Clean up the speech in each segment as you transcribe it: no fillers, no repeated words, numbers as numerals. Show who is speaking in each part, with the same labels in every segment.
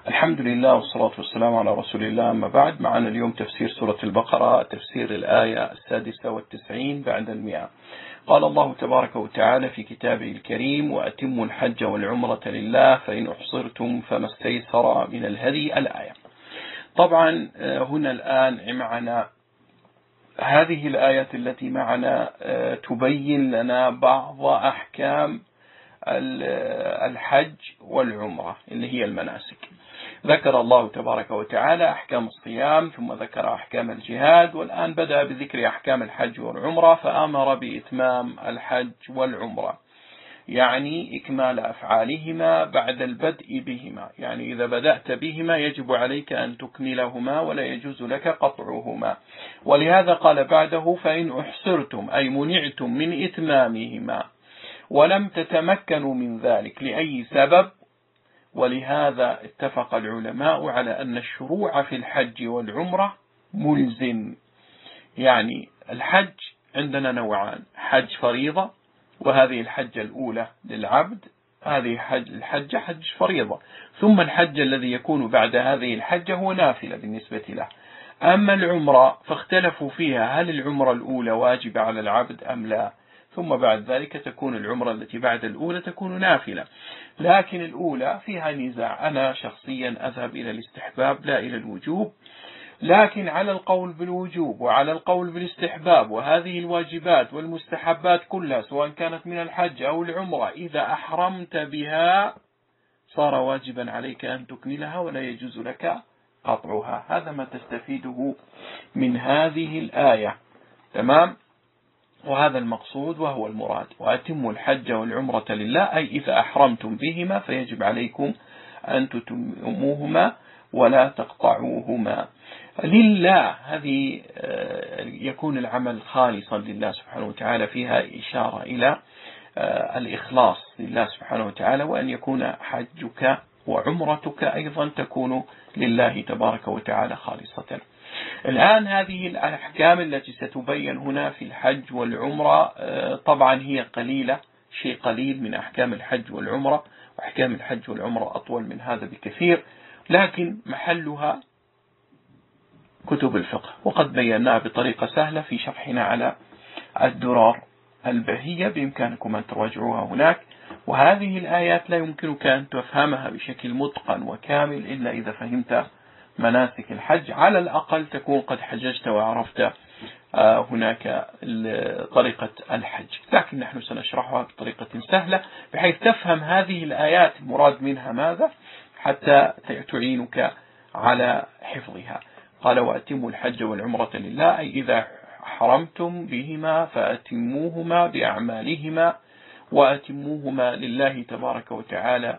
Speaker 1: الحمد لله والصلاة والسلام على رسول الله. أما بعد، معنا اليوم تفسير سورة البقرة، تفسير الآية 96 بعد 100. قال الله تبارك وتعالى في كتابه الكريم: وأتموا الحج والعمرة لله فإن أحصرتم فما استيسر من الهدي. الآية. طبعا هنا الآن معنا هذه الآية التي معنا تبين لنا بعض أحكام الحج والعمرة اللي هي المناسك. ذكر الله تبارك وتعالى أحكام الصيام، ثم ذكر أحكام الجهاد، والآن بدأ بذكر أحكام الحج والعمرة، فأمر بإتمام الحج والعمرة، يعني إكمال أفعالهما بعد البدء بهما. يعني إذا بدأت بهما يجب عليك أن تكملهما ولا يجوز لك قطعهما. ولهذا قال بعده: فإن أحصرتم، أي منعتم من إتمامهما ولم تتمكنوا من ذلك لأي سبب. ولهذا اتفق العلماء على أن الشروع في الحج والعمرة ملزم. يعني الحج عندنا نوعان: حج فريضة، وهذه الحجة الأولى للعبد، هذه الحجة حج فريضة، ثم الحج الذي يكون بعد هذه الحجة هو نافلة بالنسبة له. أما العمرة فاختلفوا فيها: هل العمرة الأولى واجبة على العبد أم لا؟ ثم بعد ذلك تكون العمرة التي بعد الأولى تكون نافلة. لكن الأولى فيها نزاع، أنا شخصيا أذهب إلى الاستحباب لا إلى الوجوب، لكن على القول بالوجوب وعلى القول بالاستحباب، وهذه الواجبات والمستحبات كلها سواء كانت من الحج أو العمرة إذا أحرمت بها صار واجبا عليك أن تكملها ولا يجوز لك قطعها. هذا ما تستفيده من هذه الآية. تمام؟ وهذا المقصود وهو المراد: وأتموا الحج والعمرة لله، أي إذا أحرمتم بهما فيجب عليكم أن تتموهما ولا تقطعوهما. لله هذه يكون العمل خالصا لله سبحانه وتعالى، فيها إشارة إلى الإخلاص لله سبحانه وتعالى، وأن يكون حجك وعمرتك أيضا تكون لله تبارك وتعالى خالصة. الآن هذه الأحكام التي ستبين هنا في الحج والعمرة طبعا هي قليلة، شيء قليل من أحكام الحج والعمرة، وأحكام الحج والعمرة أطول من هذا بكثير، لكن محلها كتب الفقه، وقد بيناها بطريقة سهلة في شرحنا على الدرر البهية، بإمكانكم أن تراجعوها هناك. وهذه الآيات لا يمكنك أن تفهمها بشكل متقن وكامل إلا إذا فهمت مناسك الحج، على الأقل تكون قد حججت وعرفت هناك طريقة الحج، لكن نحن سنشرحها بطريقة سهلة بحيث تفهم هذه الآيات المراد منها ماذا، حتى تعينك على حفظها. قال: وأتموا الحج والعمرة لله، أي إذا حرمتم بهما فأتموهما بأعمالهما، وأتموهما لله تبارك وتعالى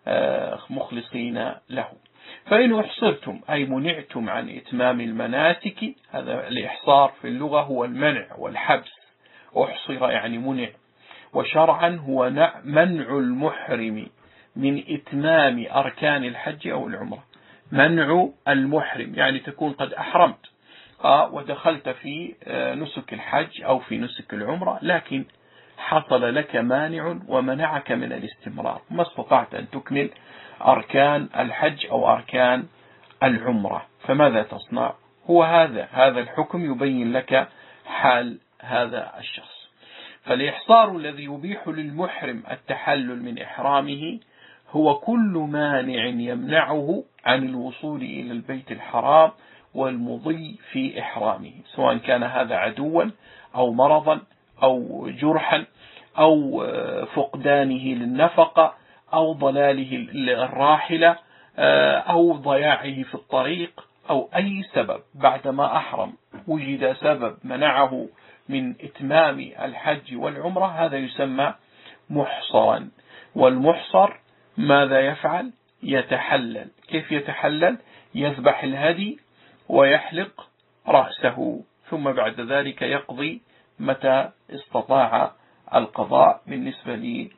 Speaker 1: مخلصين له. فإن أحصرتم، أي منعتم عن إتمام المناسك. هذا الإحصار في اللغة هو المنع والحبس، أحصر يعني منع، وشرعا هو منع المحرم من إتمام أركان الحج أو العمرة. منع المحرم يعني تكون قد أحرمت ودخلت في نسك الحج أو في نسك العمرة، لكن حصل لك مانع ومنعك من الاستمرار، ما استطعت أن تكمل أركان الحج أو أركان العمرة، فماذا تصنع؟ هو هذا الحكم يبين لك حال هذا الشخص. فالإحصار الذي يبيح للمحرم التحلل من إحرامه هو كل مانع يمنعه عن الوصول إلى البيت الحرام والمضي في إحرامه، سواء كان هذا عدوا أو مرضا أو جرحا أو فقدانه للنفقة أو ضلاله الراحلة أو ضياعه في الطريق أو أي سبب. بعدما أحرم وجد سبب منعه من إتمام الحج والعمرة، هذا يسمى محصرا. والمحصر ماذا يفعل؟ يتحلل. كيف يتحلل؟ يذبح الهدي ويحلق رأسه، ثم بعد ذلك يقضي متى استطاع القضاء بالنسبة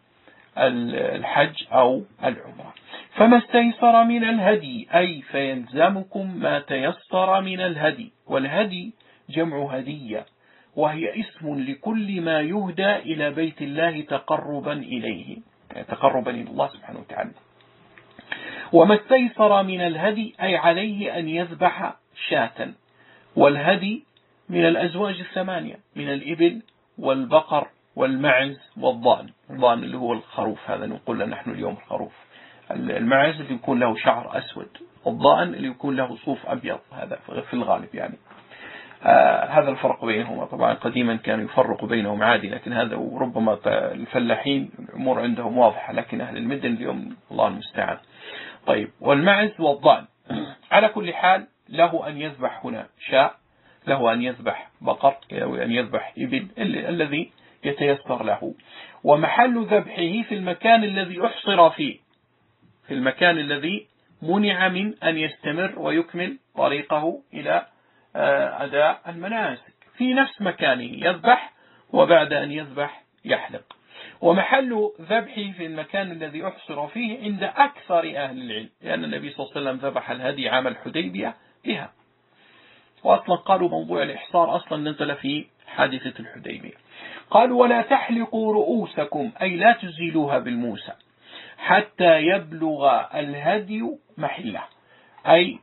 Speaker 1: للحج أو العمرة. فما استيسر من الهدي، أي فيلزمكم ما تيسر من الهدي. والهدي جمع هدية، وهي اسم لكل ما يهدى إلى بيت الله تقربا إليه، تقربا إلى الله سبحانه وتعالى. وما استيسر من الهدي أي عليه أن يذبح شاة، والهدي من الأزواج الثمانية من الإبل والبقر والمعز والضأن. الضأن اللي هو الخروف، هذا نقول نحن اليوم الخروف. المعز اللي يكون له شعر أسود، والضأن اللي يكون له صوف أبيض، هذا في الغالب يعني. هذا الفرق بينهما. طبعا قديما كانوا يفرقوا بينهم عادي، لكن هذا وربما الفلاحين الأمور عندهم واضحة، لكن أهل المدن اليوم الله المستعان. طيب، والمعز والضأن على كل حال له أن يذبح هنا شاء، له أن يذبح بقر، وأن يذبح إبل الذي يتيسر له. ومحل ذبحه في المكان الذي أحصر فيه، في المكان الذي منع من أن يستمر ويكمل طريقه إلى أداء المناسك، في نفس مكانه يذبح، وبعد أن يذبح يحلق. ومحل ذبحه في المكان الذي أحصر فيه عند أكثر أهل العلم، لأن النبي صلى الله عليه وسلم ذبح الهدي عام الحديبية بها، وأصلا قالوا موضوع الإحصار أصلا نزل في حادثة الحديبية. قالوا ولا تحلقوا رؤوسكم أي لا تزيلوها بالموسى حتى يبلغ الهدي محله، أي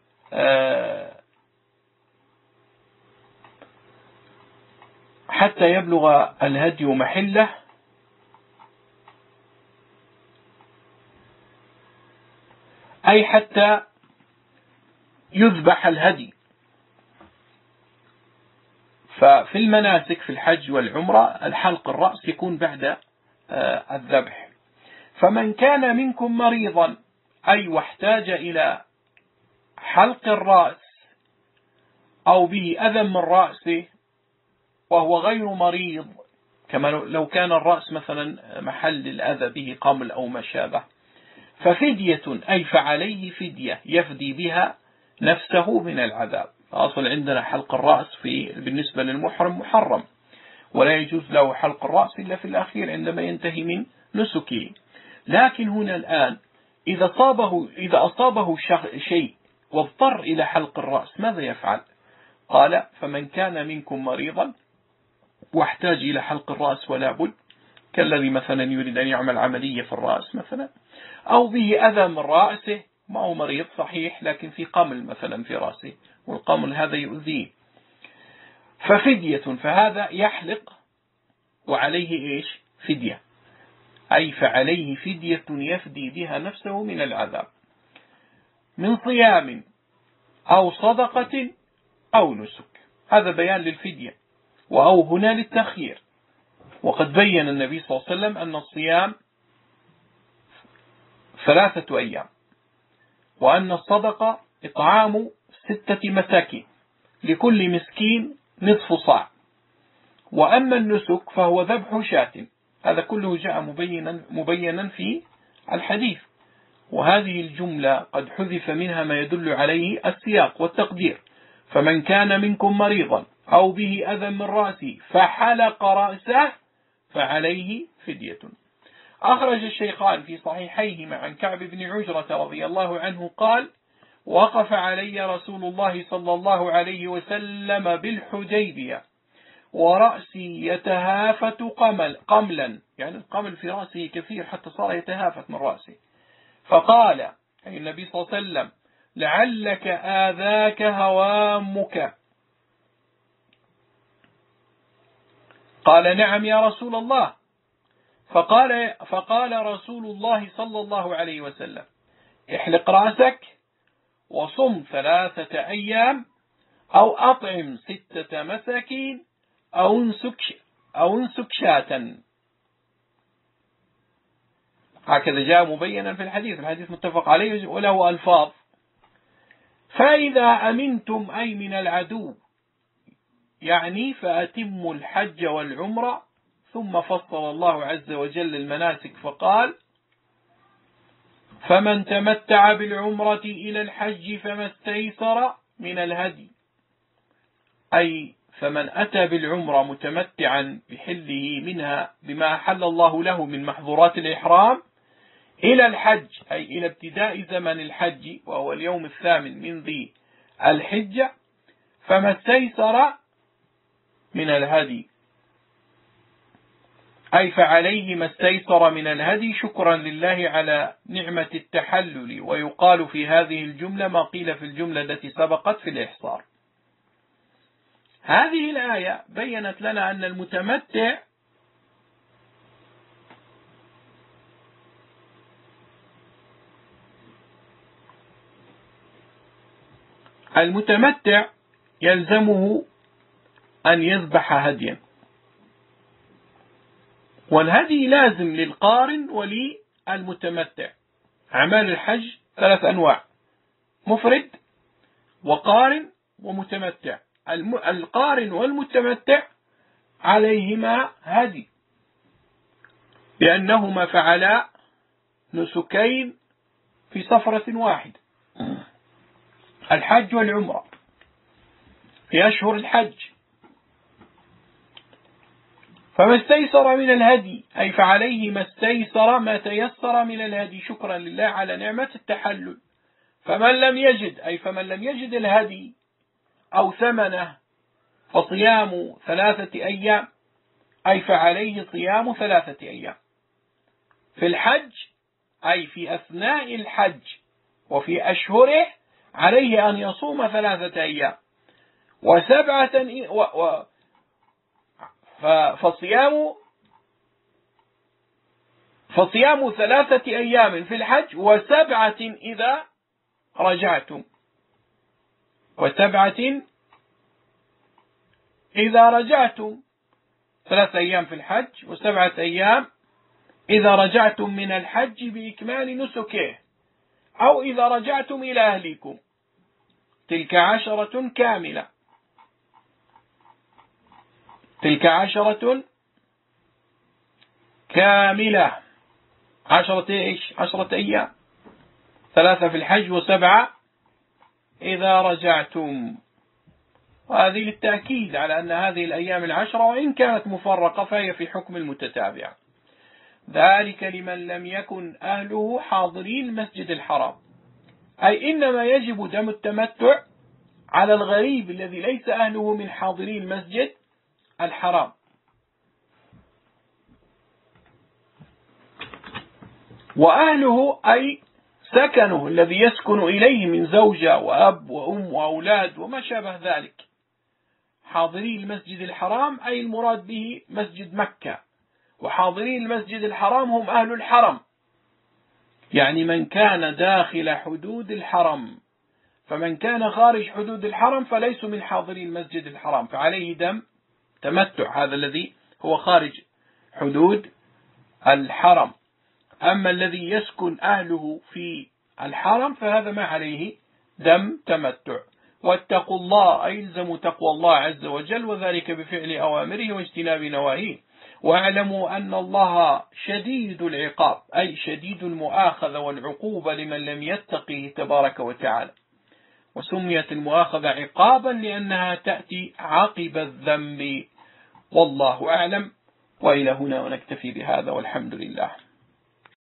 Speaker 1: حتى يبلغ الهدي محله، أي حتى يذبح الهدي. ففي المناسك في الحج والعمرة الحلق الرأس يكون بعد الذبح. فمن كان منكم مريضا أي واحتاج إلى حلق الرأس أو به أذى من رأسه وهو غير مريض، كما لو كان الرأس مثلا محل الأذى به قمل أو ما شابه، ففدية أي فعليه فدية يفدي بها نفسه من العذاب. أصل عندنا حلق الرأس بالنسبة للمحرم محرم، ولا يجوز له حلق الرأس إلا في الأخير عندما ينتهي من نسكه. لكن هنا الآن إذا أصابه شيء واضطر إلى حلق الرأس ماذا يفعل؟ قال فمن كان منكم مريضا واحتاج إلى حلق الرأس ولا بد، كالذي مثلا يريد أن يعمل عملية في الرأس مثلا، أو به أذى من رأسه، ما هو مريض صحيح لكن في قمل مثلا في رأسه، والقمل هذا يؤذيه، ففدية، فهذا يحلق وعليه إيش؟ فدية، أي فعليه فدية يفدي بها نفسه من العذاب، من صيام أو صدقة أو نسك. هذا بيان للفدية، وأو هنا للتخيير. وقد بين النبي صلى الله عليه وسلم أن الصيام 3 أيام، وأن الصدقة إطعام 6 مساكين لكل مسكين نصف صاع، وأما النسك فهو ذبح شاة. هذا كله جاء مبينا في الحديث، وهذه الجملة قد حذف منها ما يدل عليه السياق والتقدير. فمن كان منكم مريضا أو به أذى من رأسه فحلق رأسه فعليه فدية. أخرج الشيخان في صحيحيهما عن كعب بن عجرة رضي الله عنه قال وقف علي رسول الله صلى الله عليه وسلم بالحديبية ورأسي يتهافت قملا، يعني القمل في رأسه كثير حتى صار يتهافت من رأسه، فقال أي النبي صلى الله عليه وسلم لعلك آذاك هوامك؟ قال نعم يا رسول الله. فقال رسول الله صلى الله عليه وسلم احلق رأسك وصم 3 أيام أو أطعم 6 مساكين أو انسك شاة. هكذا جاء مبينا في الحديث متفق عليه وله ألفاظ. فإذا أمنتم أي من العدو، يعني فأتموا الحج والعمرة. ثم فصل الله عز وجل المناسك فقال فمن تمتع بالعمرة إلى الحج فما استيسر من الهدي، أي فمن أتى بالعمرة متمتعا بحله منها بما أحل الله له من محظورات الإحرام إلى الحج، أي إلى ابتداء زمن الحج وهو اليوم 8 من ذي الحجة، فما استيسر من الهدي، أي فعليه ما استيسر من الهدي شكرا لله على نعمة التحلل. ويقال في هذه الجملة ما قيل في الجملة التي سبقت في الإحصار. هذه الآية بيّنت لنا أن المتمتع يلزمه أن يذبح هديا، والهدي لازم للقارن وللمتمتع. أعمال الحج 3 أنواع: مفرد وقارن ومتمتع. القارن والمتمتع عليهما هدي لأنهما فعلا نسكين في سفرة واحدة، الحج والعمرة في أشهر الحج. فما استيسر من الهدي أي فعليه ما استيسر ما تيسر من الهدي شكرا لله على نعمة التحلل. فمن لم يجد أي فمن لم يجد الهدي أو ثمنه فصيام 3 أيام، أي فعليه صيام 3 أيام في الحج، أي في أثناء الحج وفي أشهره عليه أن يصوم 3 أيام فصيام 3 أيام في الحج و7 إذا رجعتم، و7 إذا رجعتم. 3 أيام في الحج و7 أيام إذا رجعتم من الحج بإكمال نسكه، أو إذا رجعتم إلى أهليكم، تلك 10 كاملة. تلك 10 كاملة. 10 أيام، 3 في الحج و7 إذا رجعتم. وهذه للتأكيد على أن هذه الأيام 10 وإن كانت مفرقة فهي في حكم المتتابع. ذلك لمن لم يكن أهله حاضري المسجد الحرام، أي إنما يجب دم التمتع على الغريب الذي ليس أهله من حاضري المسجد الحرام. وأهله أي سكنه الذي يسكن إليه من زوجة وأب وأم وأولاد وما شابه ذلك. حاضري المسجد الحرام أي المراد به مسجد مكة، وحاضري المسجد الحرام هم أهل الحرم، يعني من كان داخل حدود الحرم. فمن كان خارج حدود الحرم فليس من حاضري المسجد الحرام، فعليه دم تمتع، هذا الذي هو خارج حدود الحرم. أما الذي يسكن أهله في الحرم فهذا ما عليه دم تمتع. واتقوا الله أي الزموا تقوى الله عز وجل، وذلك بفعل أوامره واجتناب نواهيه. واعلموا أن الله شديد العقاب أي شديد المؤاخذة والعقوبة لمن لم يتقه تبارك وتعالى. وسميت المؤاخذة عقابا لأنها تأتي عقب الذنب. والله أعلم. وإلى هنا ونكتفي بهذا والحمد لله.